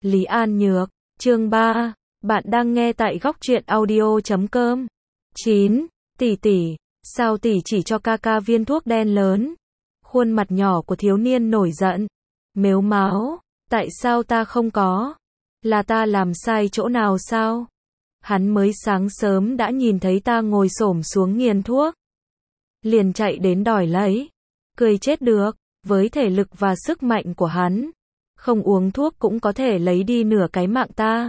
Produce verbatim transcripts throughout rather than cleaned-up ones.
Lý An Nhược, chương ba, bạn đang nghe tại góc truyện audio chấm com. chín. Tỷ tỷ, sao tỷ chỉ cho ca ca viên thuốc đen lớn? Khuôn mặt nhỏ của thiếu niên nổi giận, mếu máo, tại sao ta không có? Là ta làm sai chỗ nào sao? Hắn mới sáng sớm đã nhìn thấy ta ngồi xổm xuống nghiền thuốc, liền chạy đến đòi lấy, cười chết được, với thể lực và sức mạnh của hắn, không uống thuốc cũng có thể lấy đi nửa cái mạng ta.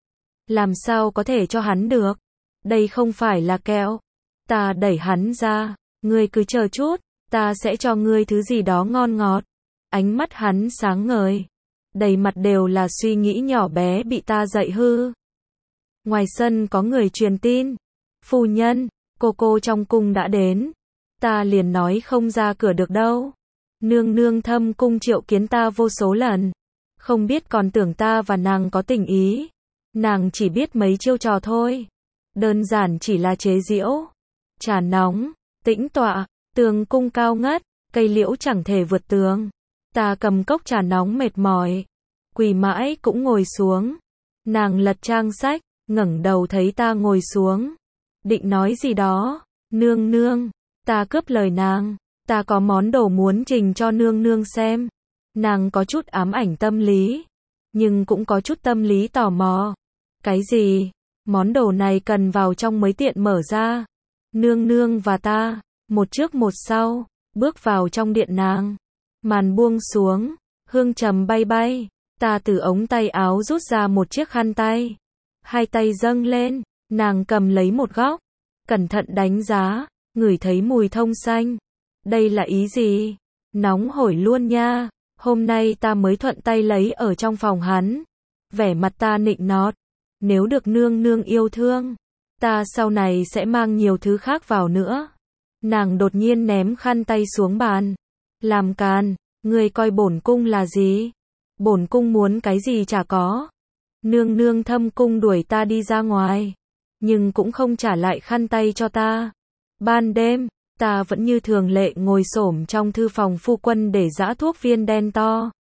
Làm sao có thể cho hắn được? Đây không phải là kẹo. Ta đẩy hắn ra, ngươi cứ chờ chút, ta sẽ cho ngươi thứ gì đó ngon ngọt. Ánh mắt hắn sáng ngời, đầy mặt đều là suy nghĩ nhỏ bé bị ta dạy hư. Ngoài sân có người truyền tin, phu nhân, cô cô trong cung đã đến. Ta liền nói không ra cửa được đâu. Nương nương thâm cung triệu kiến ta vô số lần, không biết còn tưởng ta và nàng có tình ý. Nàng chỉ biết mấy chiêu trò thôi, đơn giản chỉ là chế giễu. Trà nóng, tĩnh tọa, tường cung cao ngất, cây liễu chẳng thể vượt tường. Ta cầm cốc trà nóng mệt mỏi, quỳ mãi cũng ngồi xuống. Nàng lật trang sách, ngẩng đầu thấy ta ngồi xuống, định nói gì đó. Nương nương, ta cướp lời nàng, ta có món đồ muốn trình cho nương nương xem. Nàng có chút ám ảnh tâm lý, nhưng cũng có chút tâm lý tò mò. Cái gì? Món đồ này cần vào trong mới tiện mở ra. Nương nương và ta, một trước một sau, bước vào trong điện nàng. Màn buông xuống, hương trầm bay bay. Ta từ ống tay áo rút ra một chiếc khăn tay. Hai tay dâng lên, nàng cầm lấy một góc, cẩn thận đánh giá, ngửi thấy mùi thông xanh. Đây là ý gì? Nóng hổi luôn nha. Hôm nay ta mới thuận tay lấy ở trong phòng hắn. Vẻ mặt ta nịnh nọt. Nếu được nương nương yêu thương, ta sau này sẽ mang nhiều thứ khác vào nữa. Nàng đột nhiên ném khăn tay xuống bàn. Làm càn, ngươi coi bổn cung là gì? Bổn cung muốn cái gì chả có. Nương nương thâm cung đuổi ta đi ra ngoài, nhưng cũng không trả lại khăn tay cho ta. Ban đêm, ta vẫn như thường lệ ngồi xổm trong thư phòng phu quân để giã thuốc viên đen to.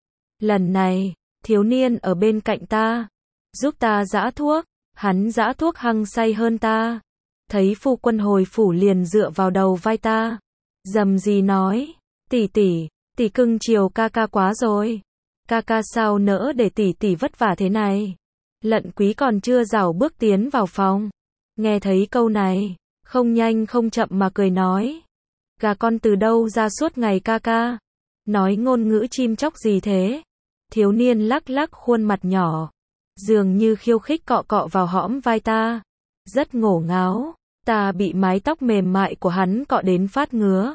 Lần này, thiếu niên ở bên cạnh ta, giúp ta giã thuốc, hắn giã thuốc hăng say hơn ta. Thấy phu quân hồi phủ liền dựa vào đầu vai ta, dầm gì nói, tỷ tỷ, tỷ cưng chiều ca ca quá rồi. Ca ca sao nỡ để tỷ tỷ vất vả thế này. Lận Quý còn chưa rảo bước tiến vào phòng, nghe thấy câu này, không nhanh không chậm mà cười nói, gà con từ đâu ra suốt ngày ca ca, nói ngôn ngữ chim chóc gì thế. Thiếu niên lắc lắc khuôn mặt nhỏ, dường như khiêu khích cọ cọ vào hõm vai ta, rất ngổ ngáo. Ta bị mái tóc mềm mại của hắn cọ đến phát ngứa,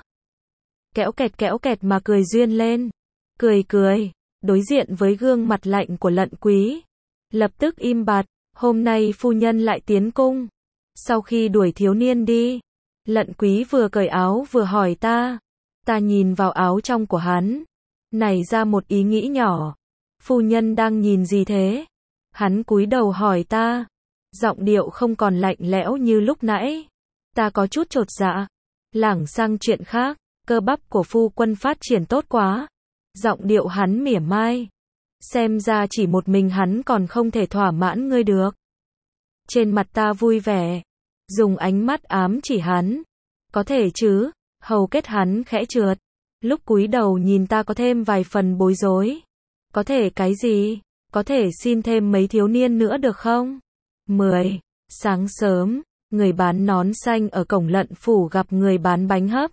kẽo kẹt kẽo kẹt mà cười duyên lên, cười cười, đối diện với gương mặt lạnh của Lận Quý, lập tức im bặt. Hôm nay phu nhân lại tiến cung. Sau khi đuổi thiếu niên đi, Lận Quý vừa cởi áo vừa hỏi ta. Ta nhìn vào áo trong của hắn, nảy ra một ý nghĩ nhỏ. Phu nhân đang nhìn gì thế? Hắn cúi đầu hỏi ta, giọng điệu không còn lạnh lẽo như lúc nãy. Ta có chút chột dạ, lảng sang chuyện khác. Cơ bắp của phu quân phát triển tốt quá. Giọng điệu hắn mỉa mai, xem ra chỉ một mình hắn còn không thể thỏa mãn ngươi được. Trên mặt ta vui vẻ, dùng ánh mắt ám chỉ hắn, có thể chứ. Hầu kết hắn khẽ trượt, lúc cúi đầu nhìn ta có thêm vài phần bối rối. Có thể cái gì? Có thể xin thêm mấy thiếu niên nữa được không? mười. Sáng sớm, người bán nón xanh ở cổng Lận phủ gặp người bán bánh hấp.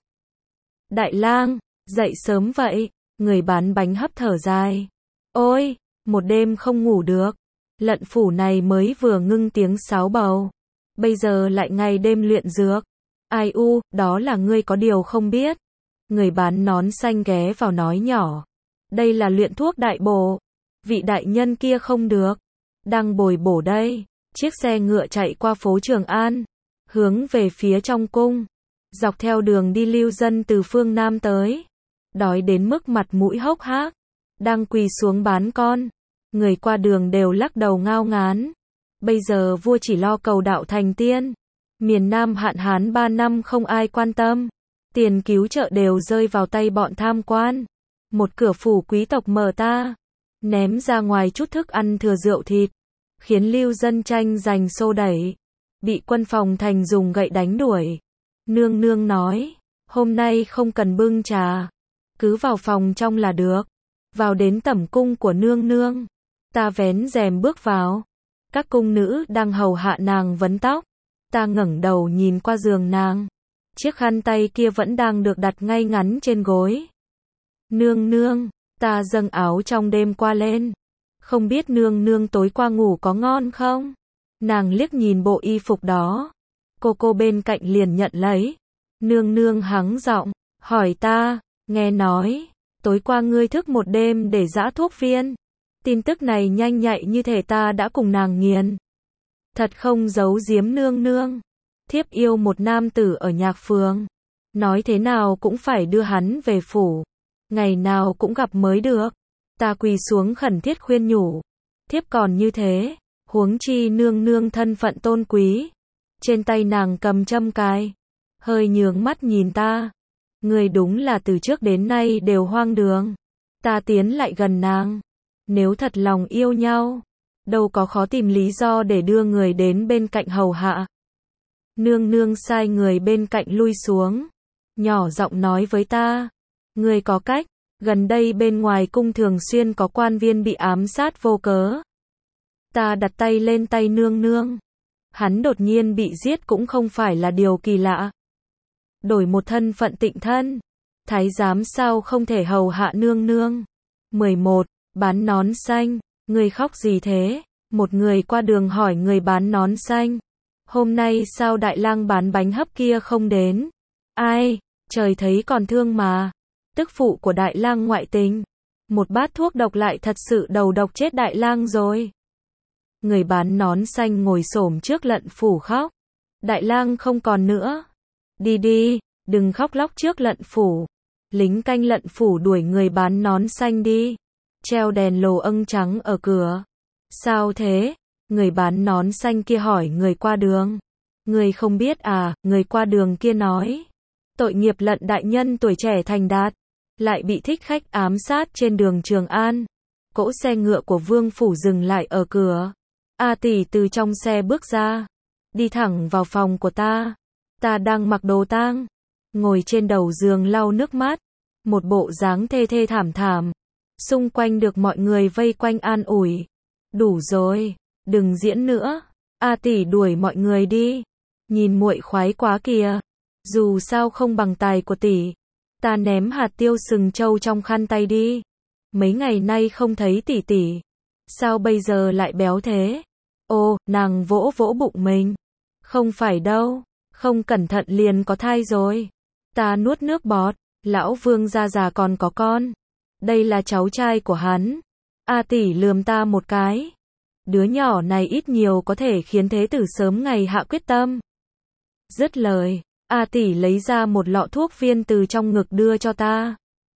Đại lang, dậy sớm vậy. Người bán bánh hấp thở dài, ôi, một đêm không ngủ được. Lận phủ này mới vừa ngưng tiếng sáo bầu, bây giờ lại ngày đêm luyện dược. Ai u, đó là ngươi có điều không biết. Người bán nón xanh ghé vào nói nhỏ, đây là luyện thuốc đại bổ. Vị đại nhân kia không được, đang bồi bổ đây. Chiếc xe ngựa chạy qua phố Trường An, hướng về phía trong cung. Dọc theo đường đi lưu dân từ phương Nam tới, đói đến mức mặt mũi hốc hác, đang quỳ xuống bán con. Người qua đường đều lắc đầu ngao ngán. Bây giờ vua chỉ lo cầu đạo thành tiên. Miền Nam hạn hán ba năm không ai quan tâm. Tiền cứu trợ đều rơi vào tay bọn tham quan. Một cửa phủ quý tộc mở ta. ném ra ngoài chút thức ăn thừa rượu thịt, khiến Lưu Dân tranh giành xô đẩy, bị quân phòng thành dùng gậy đánh đuổi. Nương nương nói, hôm nay không cần bưng trà, cứ vào phòng trong là được. Vào đến tẩm cung của nương nương, ta vén rèm bước vào, các cung nữ đang hầu hạ nàng vấn tóc, ta ngẩng đầu nhìn qua giường nàng, chiếc khăn tay kia vẫn đang được đặt ngay ngắn trên gối. Nương nương, ta dâng áo trong đêm qua lên, không biết nương nương tối qua ngủ có ngon không? Nàng liếc nhìn bộ y phục đó, cô cô bên cạnh liền nhận lấy. Nương nương hắng giọng, hỏi ta, nghe nói, tối qua ngươi thức một đêm để giã thuốc viên. Tin tức này nhanh nhạy như thể ta đã cùng nàng nghiền. Thật không giấu giếm nương nương, thiếp yêu một nam tử ở nhạc phường, nói thế nào cũng phải đưa hắn về phủ, ngày nào cũng gặp mới được. Ta quỳ xuống khẩn thiết khuyên nhủ, thiếp còn như thế, huống chi nương nương thân phận tôn quý. Trên tay nàng cầm châm cài, hơi nhướng mắt nhìn ta. Người đúng là từ trước đến nay đều hoang đường. Ta tiến lại gần nàng. Nếu thật lòng yêu nhau, đâu có khó tìm lý do để đưa người đến bên cạnh hầu hạ. Nương nương sai người bên cạnh lui xuống, nhỏ giọng nói với ta, người có cách, gần đây bên ngoài cung thường xuyên có quan viên bị ám sát vô cớ. Ta đặt tay lên tay nương nương. Hắn đột nhiên bị giết cũng không phải là điều kỳ lạ. Đổi một thân phận tịnh thân, thái giám sao không thể hầu hạ nương nương. mười một. Bán nón xanh, người khóc gì thế? Một người qua đường hỏi người bán nón xanh. Hôm nay sao đại lang bán bánh hấp kia không đến? Ai, trời thấy còn thương mà. Tức phụ của đại lang ngoại tình. Một bát thuốc độc lại thật sự đầu độc chết đại lang rồi. Người bán nón xanh ngồi xổm trước lận phủ khóc. Đại lang không còn nữa. Đi đi, đừng khóc lóc trước lận phủ. Lính canh lận phủ đuổi người bán nón xanh đi. Treo đèn lồ âng trắng ở cửa. Sao thế? Người bán nón xanh kia hỏi người qua đường. Người không biết à? Người qua đường kia nói. Tội nghiệp lận đại nhân tuổi trẻ thành đạt, lại bị thích khách ám sát trên đường Trường An. Cỗ xe ngựa của vương phủ dừng lại ở cửa. A tỷ từ trong xe bước ra, đi thẳng vào phòng của ta. Ta đang mặc đồ tang, ngồi trên đầu giường lau nước mắt, một bộ dáng thê thê thảm thảm. Xung quanh được mọi người vây quanh an ủi. Đủ rồi, đừng diễn nữa. A tỷ đuổi mọi người đi. Nhìn muội khoái quá kìa. Dù sao không bằng tài của tỷ. Ta ném hạt tiêu sừng trâu trong khăn tay đi. Mấy ngày nay không thấy tỷ tỷ. Sao bây giờ lại béo thế? Ô, nàng vỗ vỗ bụng mình. Không phải đâu, không cẩn thận liền có thai rồi. Ta nuốt nước bọt. Lão vương gia già còn có con. Đây là cháu trai của hắn. A tỷ lườm ta một cái. Đứa nhỏ này ít nhiều có thể khiến thế tử sớm ngày hạ quyết tâm. Dứt lời, A tỷ lấy ra một lọ thuốc viên từ trong ngực đưa cho ta.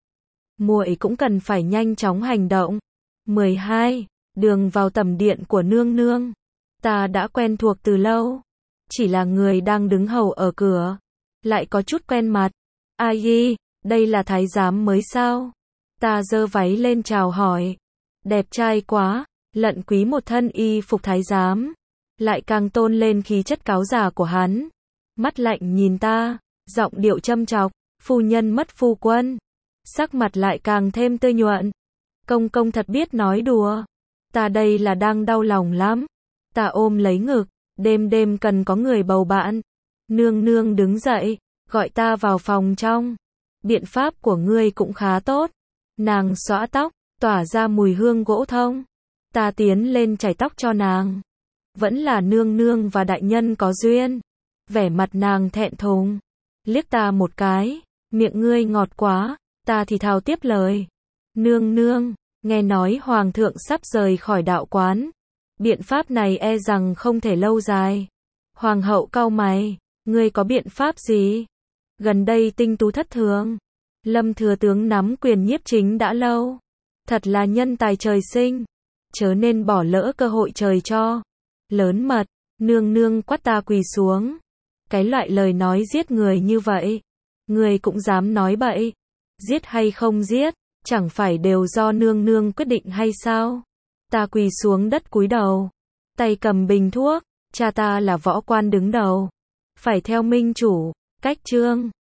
Muội cũng cần phải nhanh chóng hành động. mười hai. Đường vào tẩm điện của nương nương. Ta đã quen thuộc từ lâu. Chỉ là người đang đứng hầu ở cửa. Lại có chút quen mặt. Ai y, đây là thái giám mới sao? Ta giơ váy lên chào hỏi. Đẹp trai quá, lận quý một thân y phục thái giám. Lại càng tôn lên khí chất cáo già của hắn. Mắt lạnh nhìn ta, giọng điệu châm chọc, phu nhân mất phu quân. Sắc mặt lại càng thêm tươi nhuận. Công công thật biết nói đùa. Ta đây là đang đau lòng lắm. Ta ôm lấy ngực, đêm đêm cần có người bầu bạn. Nương nương đứng dậy, gọi ta vào phòng trong. Biện pháp của ngươi cũng khá tốt. Nàng xõa tóc, tỏa ra mùi hương gỗ thông. Ta tiến lên chải tóc cho nàng. Vẫn là nương nương và đại nhân có duyên. Vẻ mặt nàng thẹn thùng. Liếc ta một cái, miệng ngươi ngọt quá. Ta thì thào tiếp lời. Nương nương, nghe nói hoàng thượng sắp rời khỏi đạo quán. Biện pháp này e rằng không thể lâu dài. Hoàng hậu cau mày, ngươi có biện pháp gì? Gần đây tinh tú thất thường. Lâm thừa tướng nắm quyền nhiếp chính đã lâu. Thật là nhân tài trời sinh. Chớ nên bỏ lỡ cơ hội trời cho. Lớn mật, nương nương quát ta quỳ xuống. Cái loại lời nói giết người như vậy. Người cũng dám nói bậy. Giết hay không giết, Chẳng phải đều do nương nương quyết định hay sao? Ta quỳ xuống đất cúi đầu, tay cầm bình thuốc, cha ta là võ quan đứng đầu, phải theo minh chủ, cách chương.